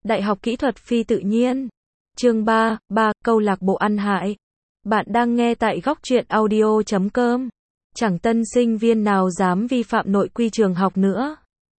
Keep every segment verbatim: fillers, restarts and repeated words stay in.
Đại học Kỹ thuật Phi Tự nhiên. Chương ba, ba, câu lạc bộ ăn hại. Bạn đang nghe tại góc truyện audio chấm com. Chẳng tân sinh viên nào dám vi phạm nội quy trường học nữa.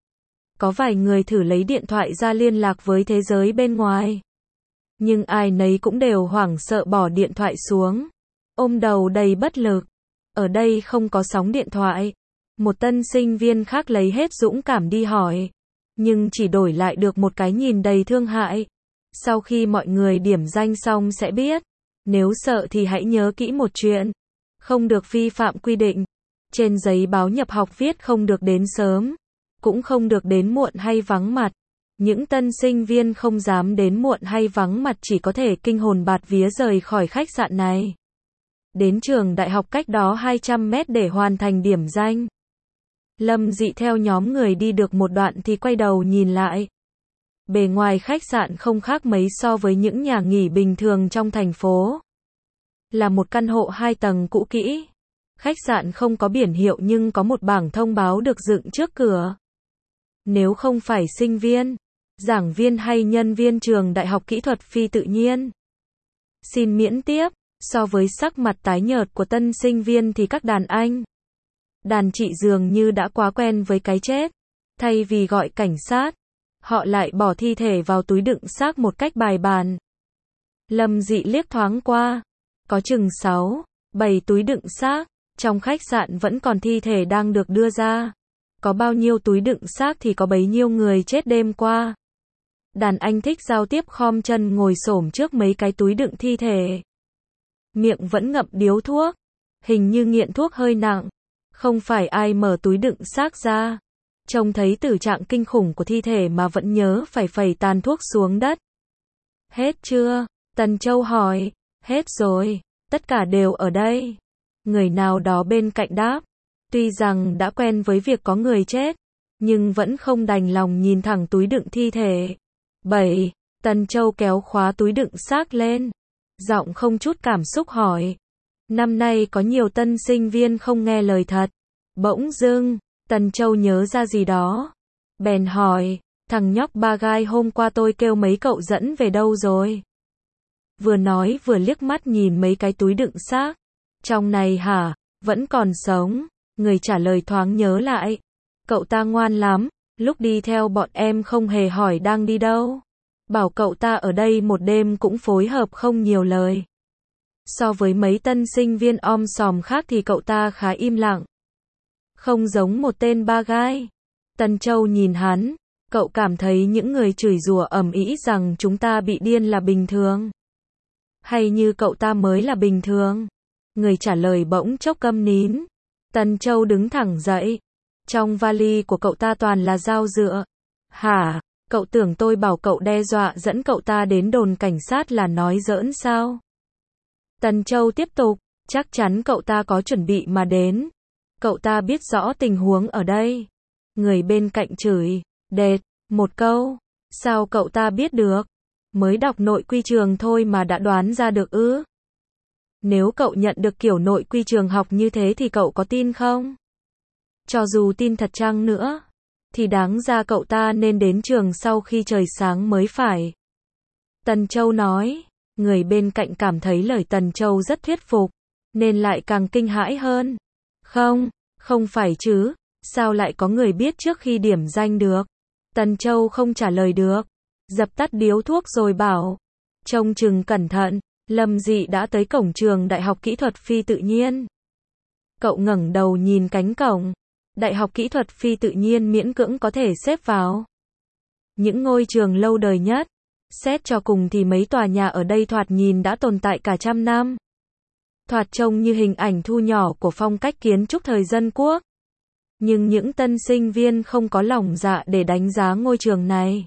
Có vài người thử lấy điện thoại ra liên lạc với thế giới bên ngoài. Nhưng ai nấy cũng đều hoảng sợ bỏ điện thoại xuống. Ôm đầu đầy bất lực. Ở đây không có sóng điện thoại. Một tân sinh viên khác lấy hết dũng cảm đi hỏi. Nhưng chỉ đổi lại được một cái nhìn đầy thương hại. Sau khi mọi người điểm danh xong sẽ biết. Nếu sợ thì hãy nhớ kỹ một chuyện. Không được vi phạm quy định. Trên giấy báo nhập học viết không được đến sớm. Cũng không được đến muộn hay vắng mặt. Những tân sinh viên không dám đến muộn hay vắng mặt chỉ có thể kinh hồn bạt vía rời khỏi khách sạn này. Đến trường đại học cách đó hai trăm mét để hoàn thành điểm danh. Lâm Dị theo nhóm người đi được một đoạn thì quay đầu nhìn lại. Bề ngoài khách sạn không khác mấy so với những nhà nghỉ bình thường trong thành phố. Là một căn hộ hai tầng cũ kỹ. Khách sạn không có biển hiệu nhưng có một bảng thông báo được dựng trước cửa. Nếu không phải sinh viên, giảng viên hay nhân viên trường Đại học Kỹ thuật Phi Tự nhiên, xin miễn tiếp. So với sắc mặt tái nhợt của tân sinh viên thì các đàn anh, đàn chị dường như đã quá quen với cái chết. Thay vì gọi cảnh sát, họ lại bỏ thi thể vào túi đựng xác một cách bài bản. Lâm Dị liếc thoáng qua, có chừng sáu, bảy túi đựng xác. Trong khách sạn vẫn còn thi thể đang được đưa ra. Có bao nhiêu túi đựng xác thì có bấy nhiêu người chết đêm qua. Đàn anh thích giao tiếp khom chân ngồi xổm trước mấy cái túi đựng thi thể. Miệng vẫn ngậm điếu thuốc. Hình như nghiện thuốc hơi nặng. Không phải ai mở túi đựng xác ra. Trông thấy tử trạng kinh khủng của thi thể mà vẫn nhớ phải phẩy tàn thuốc xuống đất. Hết chưa? Tần Châu hỏi. Hết rồi. Tất cả đều ở đây. Người nào đó bên cạnh đáp. Tuy rằng đã quen với việc có người chết, nhưng vẫn không đành lòng nhìn thẳng túi đựng thi thể. Bảy. Tần Châu kéo khóa túi đựng xác lên. Giọng không chút cảm xúc hỏi. Năm nay có nhiều tân sinh viên không nghe lời thật. Bỗng dưng, Tần Châu nhớ ra gì đó. Bèn hỏi, thằng nhóc ba gai hôm qua tôi kêu mấy cậu dẫn về đâu rồi? Vừa nói vừa liếc mắt nhìn mấy cái túi đựng xác. Trong này hả? Vẫn còn sống. Người trả lời thoáng nhớ lại. Cậu ta ngoan lắm. Lúc đi theo bọn em không hề hỏi đang đi đâu. Bảo cậu ta ở đây một đêm cũng phối hợp không nhiều lời. So với mấy tân sinh viên om sòm khác thì cậu ta khá im lặng. Không giống một tên ba gai. Tần Châu nhìn hắn. Cậu cảm thấy những người chửi rủa ầm ĩ rằng chúng ta bị điên là bình thường. Hay như cậu ta mới là bình thường? Người trả lời bỗng chốc câm nín. Tần Châu đứng thẳng dậy. Trong vali của cậu ta toàn là dao dựa. Hả? Cậu tưởng tôi bảo cậu đe dọa dẫn cậu ta đến đồn cảnh sát là nói giỡn sao? Tần Châu tiếp tục. Chắc chắn cậu ta có chuẩn bị mà đến. Cậu ta biết rõ tình huống ở đây. Người bên cạnh chửi. Đệt. Một câu. Sao cậu ta biết được? Mới đọc nội quy trường thôi mà đã đoán ra được ư? Nếu cậu nhận được kiểu nội quy trường học như thế thì cậu có tin không? Cho dù tin thật chăng nữa, thì đáng ra cậu ta nên đến trường sau khi trời sáng mới phải. Tần Châu nói. Người bên cạnh cảm thấy lời Tần Châu rất thuyết phục, nên lại càng kinh hãi hơn. Không, không phải chứ, sao lại có người biết trước khi điểm danh được? Tần Châu không trả lời được, dập tắt điếu thuốc rồi bảo. Trông chừng cẩn thận. Lâm Dị đã tới cổng trường Đại học Kỹ thuật Phi Tự nhiên. Cậu ngẩng đầu nhìn cánh cổng. Đại học Kỹ thuật Phi Tự nhiên miễn cưỡng có thể xếp vào những ngôi trường lâu đời nhất. Xét cho cùng thì mấy tòa nhà ở đây thoạt nhìn đã tồn tại cả trăm năm. Thoạt trông như hình ảnh thu nhỏ của phong cách kiến trúc thời dân quốc. Nhưng những tân sinh viên không có lòng dạ để đánh giá ngôi trường này.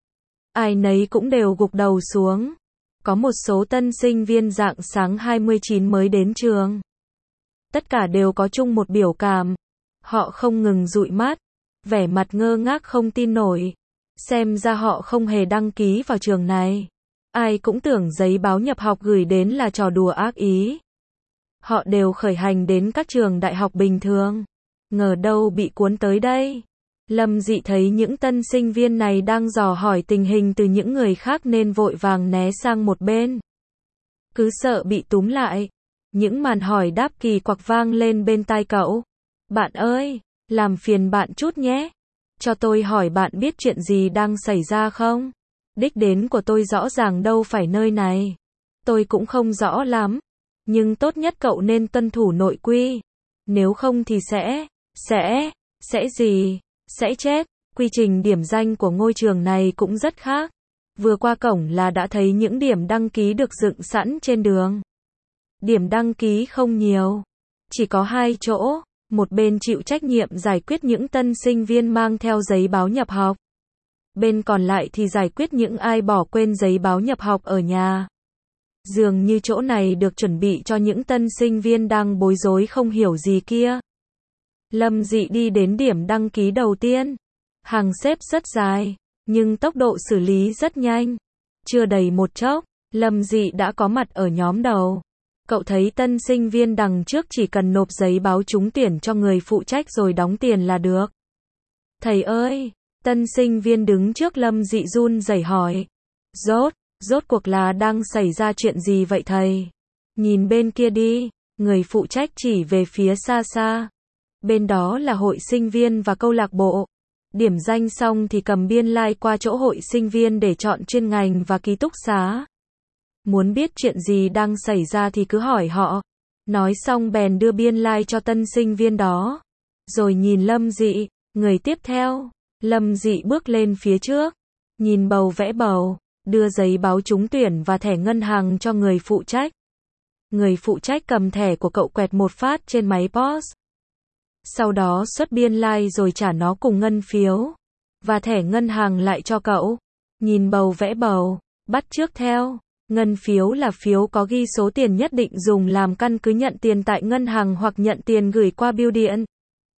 Ai nấy cũng đều gục đầu xuống. Có một số tân sinh viên rạng sáng hai mươi chín mới đến trường. Tất cả đều có chung một biểu cảm. Họ không ngừng dụi mắt, vẻ mặt ngơ ngác không tin nổi. Xem ra họ không hề đăng ký vào trường này. Ai cũng tưởng giấy báo nhập học gửi đến là trò đùa ác ý. Họ đều khởi hành đến các trường đại học bình thường. Ngờ đâu bị cuốn tới đây. Lâm Dị thấy những tân sinh viên này đang dò hỏi tình hình từ những người khác nên vội vàng né sang một bên. Cứ sợ bị túm lại. Những màn hỏi đáp kỳ quặc vang lên bên tai cậu. Bạn ơi, làm phiền bạn chút nhé. Cho tôi hỏi bạn biết chuyện gì đang xảy ra không? Đích đến của tôi rõ ràng đâu phải nơi này. Tôi cũng không rõ lắm. Nhưng tốt nhất cậu nên tuân thủ nội quy. Nếu không thì sẽ, sẽ, sẽ gì? Sẽ chết. Quy trình điểm danh của ngôi trường này cũng rất khác. Vừa qua cổng là đã thấy những điểm đăng ký được dựng sẵn trên đường. Điểm đăng ký không nhiều. Chỉ có hai chỗ. Một bên chịu trách nhiệm giải quyết những tân sinh viên mang theo giấy báo nhập học. Bên còn lại thì giải quyết những ai bỏ quên giấy báo nhập học ở nhà. Dường như chỗ này được chuẩn bị cho những tân sinh viên đang bối rối không hiểu gì kia. Lâm Dị đi đến điểm đăng ký đầu tiên. Hàng xếp rất dài, nhưng tốc độ xử lý rất nhanh. Chưa đầy một chốc, Lâm Dị đã có mặt ở nhóm đầu. Cậu thấy tân sinh viên đằng trước chỉ cần nộp giấy báo trúng tuyển cho người phụ trách rồi đóng tiền là được. Thầy ơi, tân sinh viên đứng trước Lâm Dị run rẩy hỏi. Rốt, rốt cuộc là đang xảy ra chuyện gì vậy thầy? Nhìn bên kia đi, người phụ trách chỉ về phía xa xa. Bên đó là hội sinh viên và câu lạc bộ. Điểm danh xong thì cầm biên lai like qua chỗ hội sinh viên để chọn chuyên ngành và ký túc xá. Muốn biết chuyện gì đang xảy ra thì cứ hỏi họ. Nói xong bèn đưa biên lai like cho tân sinh viên đó. Rồi nhìn Lâm Dị, người tiếp theo. Lâm Dị bước lên phía trước. Nhìn bầu vẽ bầu, đưa giấy báo trúng tuyển và thẻ ngân hàng cho người phụ trách. Người phụ trách cầm thẻ của cậu quẹt một phát trên máy pê o ét. Sau đó xuất biên lai like rồi trả nó cùng ngân phiếu. Và thẻ ngân hàng lại cho cậu. Nhìn bầu vẽ bầu, bắt chước theo. Ngân phiếu là phiếu có ghi số tiền nhất định dùng làm căn cứ nhận tiền tại ngân hàng hoặc nhận tiền gửi qua bưu điện.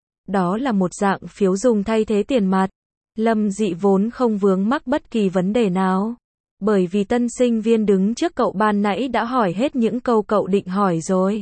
Đó là một dạng phiếu dùng thay thế tiền mặt. Lâm Dị vốn không vướng mắc bất kỳ vấn đề nào. Bởi vì tân sinh viên đứng trước cậu ban nãy đã hỏi hết những câu cậu định hỏi rồi.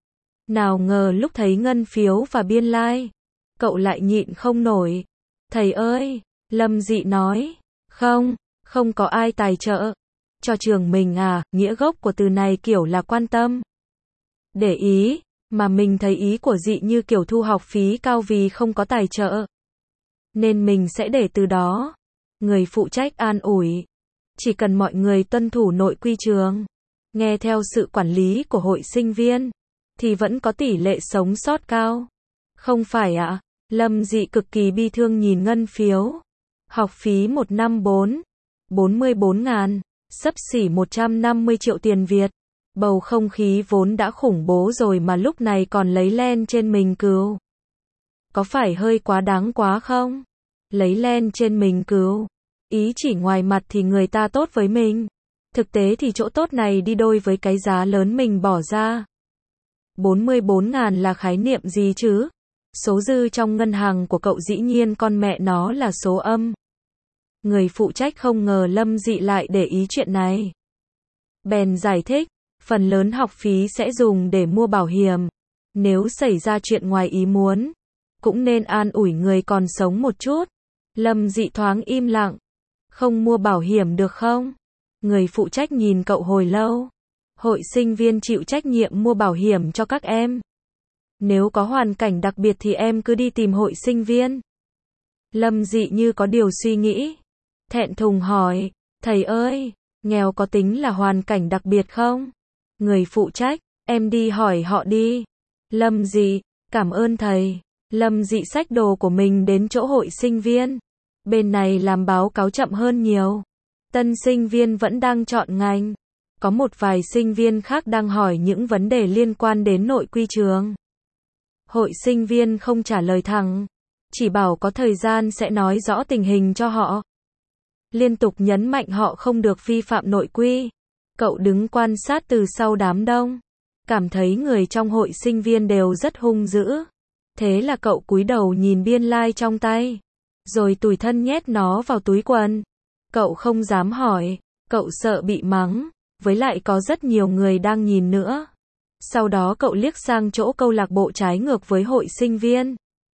Nào ngờ lúc thấy ngân phiếu và biên lai like, cậu lại nhịn không nổi. Thầy ơi, Lâm Dị nói, không, không có ai tài trợ cho trường mình à, nghĩa gốc của từ này kiểu là quan tâm. Để ý, mà mình thấy ý của Dị như kiểu thu học phí cao vì không có tài trợ. Nên mình sẽ để từ đó. Người phụ trách an ủi. Chỉ cần mọi người tuân thủ nội quy trường, nghe theo sự quản lý của hội sinh viên, thì vẫn có tỷ lệ sống sót cao. Không phải ạ? À? Lâm Dị cực kỳ bi thương nhìn ngân phiếu. Học phí một năm bốn, bốn mươi bốn ngàn, xấp xỉ một trăm năm mươi triệu tiền Việt. Bầu không khí vốn đã khủng bố rồi mà lúc này còn lấy len trên mình cừu. Có phải hơi quá đáng quá không? Lấy len trên mình cừu. Ý chỉ ngoài mặt thì người ta tốt với mình. Thực tế thì chỗ tốt này đi đôi với cái giá lớn mình bỏ ra. bốn mươi bốn ngàn là khái niệm gì chứ? Số dư trong ngân hàng của cậu dĩ nhiên con mẹ nó là số âm. Người phụ trách không ngờ Lâm Dị lại để ý chuyện này. Bèn giải thích, phần lớn học phí sẽ dùng để mua bảo hiểm. Nếu xảy ra chuyện ngoài ý muốn, cũng nên an ủi người còn sống một chút. Lâm Dị thoáng im lặng. Không mua bảo hiểm được không? Người phụ trách nhìn cậu hồi lâu. Hội sinh viên chịu trách nhiệm mua bảo hiểm cho các em. Nếu có hoàn cảnh đặc biệt thì em cứ đi tìm hội sinh viên. Lâm Dị như có điều suy nghĩ. Thẹn thùng hỏi, thầy ơi, nghèo có tính là hoàn cảnh đặc biệt không? Người phụ trách, em đi hỏi họ đi. Lâm Dị, cảm ơn thầy. Lâm Dị xách đồ của mình đến chỗ hội sinh viên. Bên này làm báo cáo chậm hơn nhiều. Tân sinh viên vẫn đang chọn ngành. Có một vài sinh viên khác đang hỏi những vấn đề liên quan đến nội quy trường. Hội sinh viên không trả lời thẳng. Chỉ bảo có thời gian sẽ nói rõ tình hình cho họ. Liên tục nhấn mạnh họ không được vi phạm nội quy. Cậu đứng quan sát từ sau đám đông. Cảm thấy người trong hội sinh viên đều rất hung dữ. Thế là cậu cúi đầu nhìn biên lai like trong tay. Rồi tủi thân nhét nó vào túi quần. Cậu không dám hỏi. Cậu sợ bị mắng. Với lại có rất nhiều người đang nhìn nữa. Sau đó cậu liếc sang chỗ câu lạc bộ trái ngược với hội sinh viên.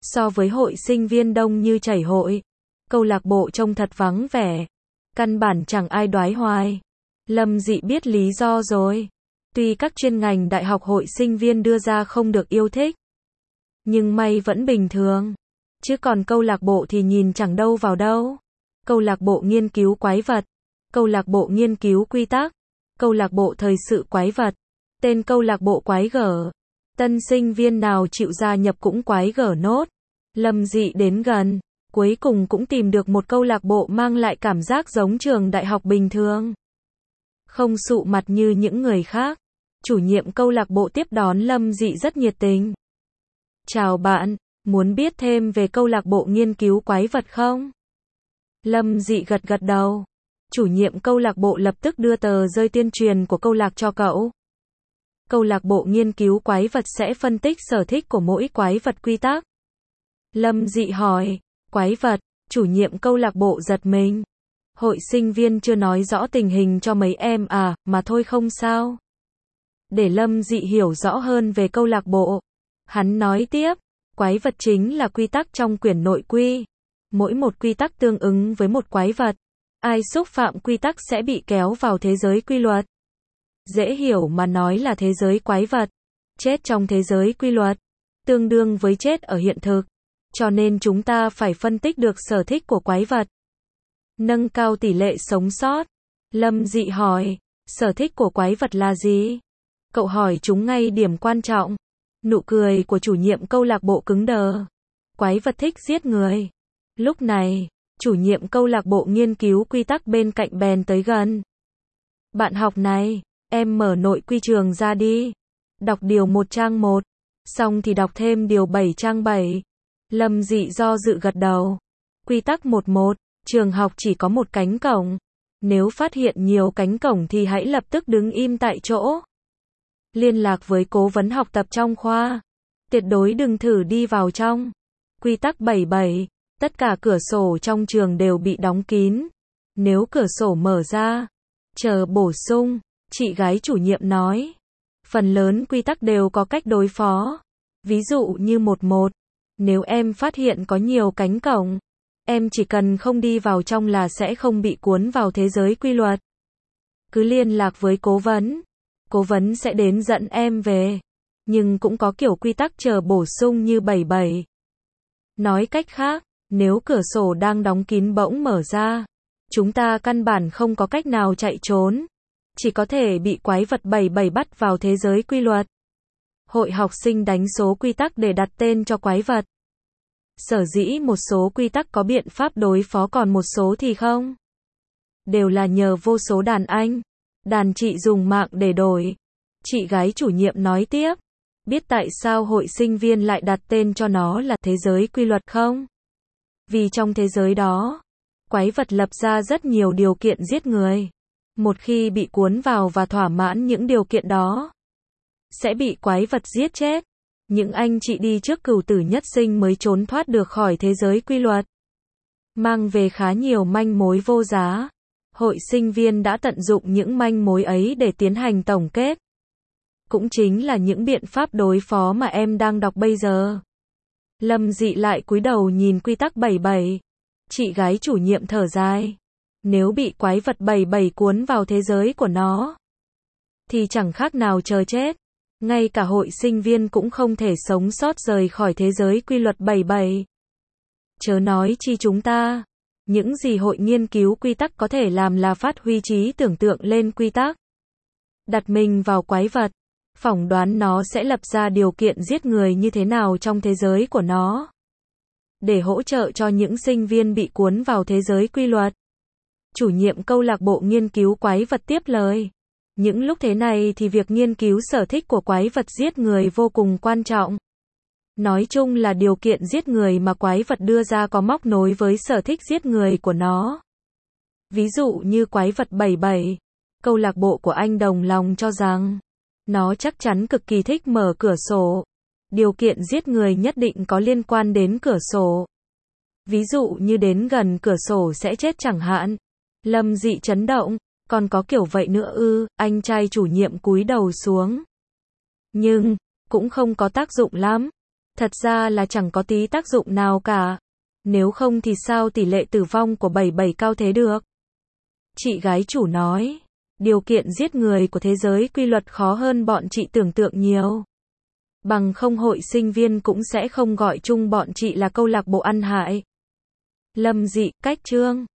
So với hội sinh viên đông như chảy hội, câu lạc bộ trông thật vắng vẻ. Căn bản chẳng ai đoái hoài. Lâm Dị biết lý do rồi. Tuy các chuyên ngành đại học hội sinh viên đưa ra không được yêu thích, nhưng may vẫn bình thường. Chứ còn câu lạc bộ thì nhìn chẳng đâu vào đâu. Câu lạc bộ nghiên cứu quái vật, câu lạc bộ nghiên cứu quy tắc, câu lạc bộ thời sự quái vật, tên câu lạc bộ quái gở. Tân sinh viên nào chịu gia nhập cũng quái gở nốt. Lâm Dị đến gần, cuối cùng cũng tìm được một câu lạc bộ mang lại cảm giác giống trường đại học bình thường. Không sụ mặt như những người khác. Chủ nhiệm câu lạc bộ tiếp đón Lâm Dị rất nhiệt tình. Chào bạn, muốn biết thêm về câu lạc bộ nghiên cứu quái vật không? Lâm Dị gật gật đầu. Chủ nhiệm câu lạc bộ lập tức đưa tờ rơi tuyên truyền của câu lạc cho cậu. Câu lạc bộ nghiên cứu quái vật sẽ phân tích sở thích của mỗi quái vật quy tắc. Lâm Dị hỏi, quái vật, chủ nhiệm câu lạc bộ giật mình. Hội sinh viên chưa nói rõ tình hình cho mấy em à, mà thôi không sao. Để Lâm Dị hiểu rõ hơn về câu lạc bộ, hắn nói tiếp, quái vật chính là quy tắc trong quyển nội quy. Mỗi một quy tắc tương ứng với một quái vật. Ai xúc phạm quy tắc sẽ bị kéo vào thế giới quy luật. Dễ hiểu mà nói là thế giới quái vật. Chết trong thế giới quy luật, tương đương với chết ở hiện thực. Cho nên chúng ta phải phân tích được sở thích của quái vật. Nâng cao tỷ lệ sống sót. Lâm Dị hỏi, sở thích của quái vật là gì? Cậu hỏi chúng ngay điểm quan trọng. Nụ cười của chủ nhiệm câu lạc bộ cứng đờ. Quái vật thích giết người. Lúc này, chủ nhiệm câu lạc bộ nghiên cứu quy tắc bên cạnh bèn tới gần. Bạn học này, em mở nội quy trường ra đi. Đọc điều một trang một. Xong thì đọc thêm điều bảy trang bảy. Lâm Dị do dự gật đầu. Quy tắc một một, trường học chỉ có một cánh cổng. Nếu phát hiện nhiều cánh cổng thì hãy lập tức đứng im tại chỗ. Liên lạc với cố vấn học tập trong khoa. Tuyệt đối đừng thử đi vào trong. Quy tắc bảy bảy, tất cả cửa sổ trong trường đều bị đóng kín. Nếu cửa sổ mở ra, chờ bổ sung, chị gái chủ nhiệm nói. Phần lớn quy tắc đều có cách đối phó. Ví dụ như một một, nếu em phát hiện có nhiều cánh cổng, em chỉ cần không đi vào trong là sẽ không bị cuốn vào thế giới quy luật. Cứ liên lạc với cố vấn. Cố vấn sẽ đến dẫn em về. Nhưng cũng có kiểu quy tắc chờ bổ sung như bảy bảy. Nói cách khác, nếu cửa sổ đang đóng kín bỗng mở ra, chúng ta căn bản không có cách nào chạy trốn. Chỉ có thể bị quái vật bảy bảy bắt vào thế giới quy luật. Hội học sinh đánh số quy tắc để đặt tên cho quái vật. Sở dĩ một số quy tắc có biện pháp đối phó còn một số thì không. Đều là nhờ vô số đàn anh, đàn chị dùng mạng để đổi. Chị gái chủ nhiệm nói tiếp. Biết tại sao hội sinh viên lại đặt tên cho nó là thế giới quy luật không? Vì trong thế giới đó, quái vật lập ra rất nhiều điều kiện giết người. Một khi bị cuốn vào và thỏa mãn những điều kiện đó, sẽ bị quái vật giết chết. Những anh chị đi trước cửu tử nhất sinh mới trốn thoát được khỏi thế giới quy luật. Mang về khá nhiều manh mối vô giá. Hội sinh viên đã tận dụng những manh mối ấy để tiến hành tổng kết. Cũng chính là những biện pháp đối phó mà em đang đọc bây giờ. Lâm Dị lại cúi đầu nhìn quy tắc bảy bảy. Chị gái chủ nhiệm thở dài. Nếu bị quái vật bảy bảy cuốn vào thế giới của nó, thì chẳng khác nào chờ chết. Ngay cả hội sinh viên cũng không thể sống sót rời khỏi thế giới quy luật bảy bảy. Chớ nói chi chúng ta. Những gì hội nghiên cứu quy tắc có thể làm là phát huy trí tưởng tượng lên quy tắc. Đặt mình vào quái vật. Phỏng đoán nó sẽ lập ra điều kiện giết người như thế nào trong thế giới của nó. Để hỗ trợ cho những sinh viên bị cuốn vào thế giới quy luật. Chủ nhiệm câu lạc bộ nghiên cứu quái vật tiếp lời. Những lúc thế này thì việc nghiên cứu sở thích của quái vật giết người vô cùng quan trọng. Nói chung là điều kiện giết người mà quái vật đưa ra có móc nối với sở thích giết người của nó. Ví dụ như quái vật bảy bảy, câu lạc bộ của anh đồng lòng cho rằng nó chắc chắn cực kỳ thích mở cửa sổ. Điều kiện giết người nhất định có liên quan đến cửa sổ. Ví dụ như đến gần cửa sổ sẽ chết chẳng hạn. Lâm Dị chấn động. Còn có kiểu vậy nữa ư? Anh trai chủ nhiệm cúi đầu xuống. Nhưng cũng không có tác dụng lắm. Thật ra là chẳng có tí tác dụng nào cả. Nếu không thì sao tỷ lệ tử vong của bảy bảy cao thế được? Chị gái chủ nói. Điều kiện giết người của thế giới quy luật khó hơn bọn chị tưởng tượng nhiều. Bằng không hội sinh viên cũng sẽ không gọi chung bọn chị là câu lạc bộ ăn hại. Lâm Dị, cách chương.